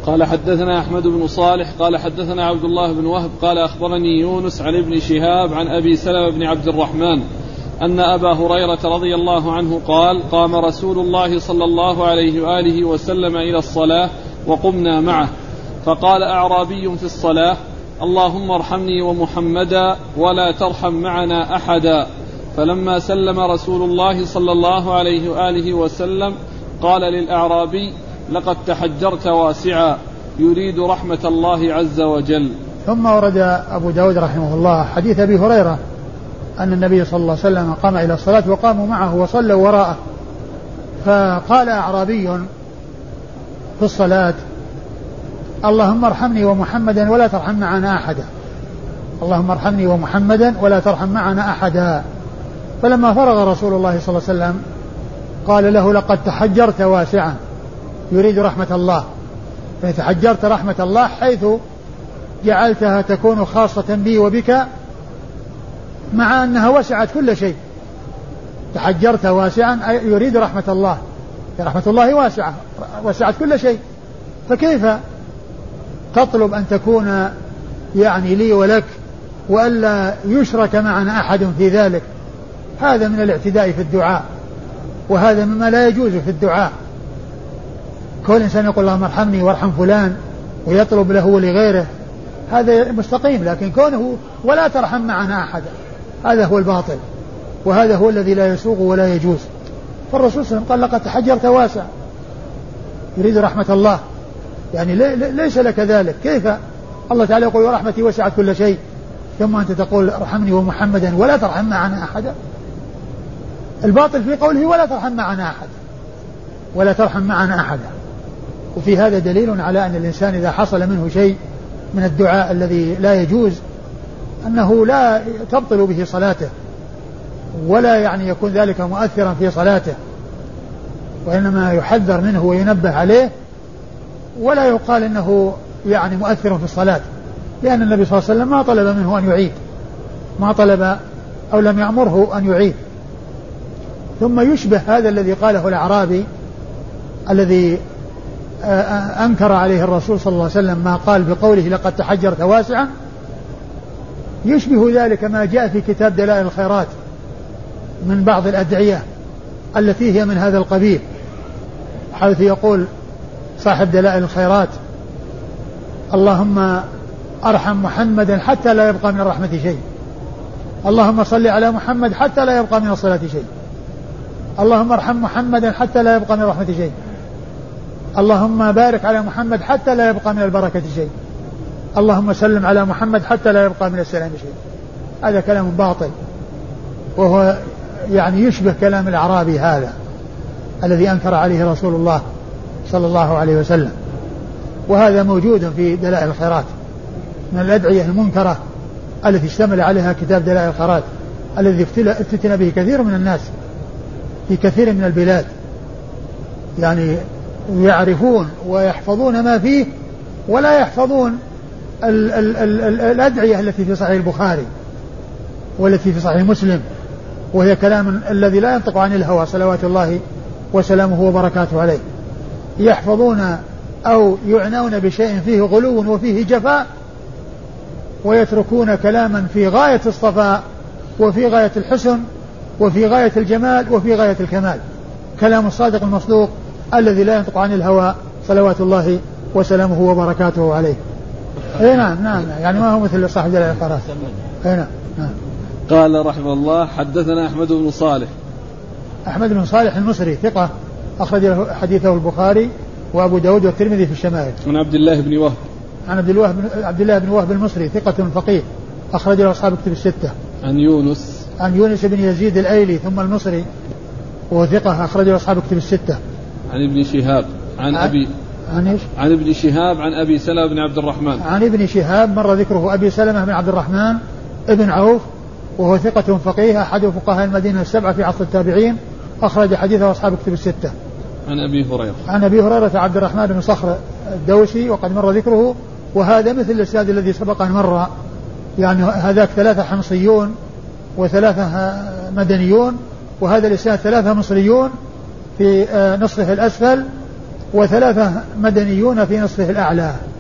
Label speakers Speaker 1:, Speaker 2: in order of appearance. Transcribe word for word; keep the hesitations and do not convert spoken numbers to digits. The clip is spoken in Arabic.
Speaker 1: قال حدثنا أحمد بن صالح قال حدثنا عبد الله بن وهب قال أخبرني يونس عن ابن شهاب عن أبي سلمة بن عبد الرحمن أن أبا هريرة رضي الله عنه قال قام رسول الله صلى الله عليه وآله وسلم إلى الصلاة وقمنا معه فقال أعرابي في الصلاة اللهم ارحمني ومحمدا ولا ترحم معنا أحدا. فلما سلم رسول الله صلى الله عليه وآله وسلم قال للأعرابي لقد تحجرت واسعا يريد رحمة الله عز وجل.
Speaker 2: ثم ورد أبو داود رحمه الله حديث أبي هريرة أن النبي صلى الله عليه وسلم قام إلى الصلاة وقاموا معه وصلوا وراءه فقال أعرابي في الصلاة اللهم ارحمني ومحمدا ولا ترحم معنا أحدا. اللهم ارحمني ومحمدا ولا ترحم معنا أحدا. فلما فرغ رسول الله صلى الله عليه وسلم قال له لقد تحجرت واسعا يريد رحمة الله. فتحجرت رحمة الله حيث جعلتها تكون خاصة بي وبك مع أنها وسعت كل شيء. تحجرت واسعا يريد رحمة الله، رحمة الله واسعة وسعت كل شيء، فكيف تطلب أن تكون يعني لي ولك وألا يشرك معنا أحد في ذلك؟ هذا من الاعتداء في الدعاء، وهذا مما لا يجوز في الدعاء. كل إنسان يقول اللهم ارحمني وارحم فلان ويطلب له ولغيره هذا مستقيم، لكن كونه ولا ترحم معنا أحد هذا هو الباطل، وهذا هو الذي لا يسوغ ولا يجوز. فالرسول صلى الله عليه وسلم قال لقد تحجرت واسع يريد رحمة الله، يعني ليس لك ذلك. كيف الله تعالى يقول ورحمتي وسعت كل شيء ثم أنت تقول ارحمني ومحمدا ولا ترحم معنا أحدا؟ الباطل في قوله ولا ترحم معنا أحد، ولا ترحم معنا أحدا. وفي هذا دليل على أن الإنسان إذا حصل منه شيء من الدعاء الذي لا يجوز أنه لا تبطل به صلاته، ولا يعني يكون ذلك مؤثرا في صلاته، وإنما يحذر منه وينبه عليه، ولا يقال أنه يعني مؤثر في الصلاة، لأن النبي صلى الله عليه وسلم ما طلب منه أن يعيد، ما طلب أو لم يأمره أن يعيد. ثم يشبه هذا الذي قاله الأعرابي الذي أنكر عليه الرسول صلى الله عليه وسلم ما قال بقوله لقد تحجرت واسعا، يشبه ذلك ما جاء في كتاب دلائل الخيرات من بعض الأدعية التي هي من هذا القبيل، حيث يقول صاحب دلائل الخيرات اللهم ارحم محمدا حتى لا يبقى من الرحمة شيء، اللهم صل على محمد حتى لا يبقى من الصلاة شيء، اللهم ارحم محمدا حتى لا يبقى من الرحمة شيء، اللهم بارك على محمد حتى لا يبقى من البركة شيء، اللهم سلم على محمد حتى لا يبقى من السلام شيء. هذا كلام باطل، وهو يعني يشبه كلام الأعرابي هذا الذي أنكر عليه رسول الله صلى الله عليه وسلم. وهذا موجود في دلائل الخيرات من الأدعية المنكرة التي اشتمل عليها كتاب دلائل الخيرات الذي افتتن به كثير من الناس في كثير من البلاد، يعني يعرفون ويحفظون ما فيه ولا يحفظون ال ال ال ال الأدعية التي في صحيح البخاري والتي في صحيح مسلم، وهي كلام الذي لا ينطق عن الهوى صلوات الله وسلامه وبركاته عليه. يحفظون أو يعنون بشيء فيه غلو وفيه جفاء، ويتركون كلاما في غاية الصفاء وفي غاية الحسن وفي غاية الجمال وفي غاية الكمال، كلام الصادق المصدوق الذي لا ينطق عن الهوى صلوات الله وسلامه وبركاته عليه. اي نعم نعم، يعني ما هو مثل صاحب دلائل الخيرات. اي نعم نعم.
Speaker 1: قال رحمه الله حدثنا أحمد بن صالح.
Speaker 2: أحمد بن صالح المصري ثقة أخرج حديثه البخاري وأبو داود والترمذي في الشمائل.
Speaker 1: عن عبد الله بن وهب.
Speaker 2: عن عبد الله بن عبد الله بن وهب المصري ثقة فقيه أخرج له أصحاب الكتب الستة.
Speaker 1: عن يونس.
Speaker 2: عن يونس بن يزيد الأيلي ثم المصري وهو ثقة أخرج له أصحاب الكتب الستة.
Speaker 1: عن ابن شهاب عن, عن أبي
Speaker 2: عن إيش؟
Speaker 1: عن ابن شهاب عن أبي سلمة بن عبد الرحمن.
Speaker 2: عن ابن شهاب مر ذكره أبي سلمة بن عبد الرحمن ابن عوف وهو ثقة فقيه أحد فقهاء المدينة السبعة في عصر التابعين أخرج حديثه أصحاب الكتب الستة.
Speaker 1: عن أبي هريرة.
Speaker 2: عن أبي هريرة عبد الرحمن بن صخر الدوسي وقد مر ذكره، وهذا مثل الإسناد الذي سبق أن مر، يعني هذاك ثلاثة حمصيون وثلاثة مدنيون، وهذا الإسناد ثلاثة مصريون في نصفه الأسفل وثلاثة مدنيون في نصفه الأعلى.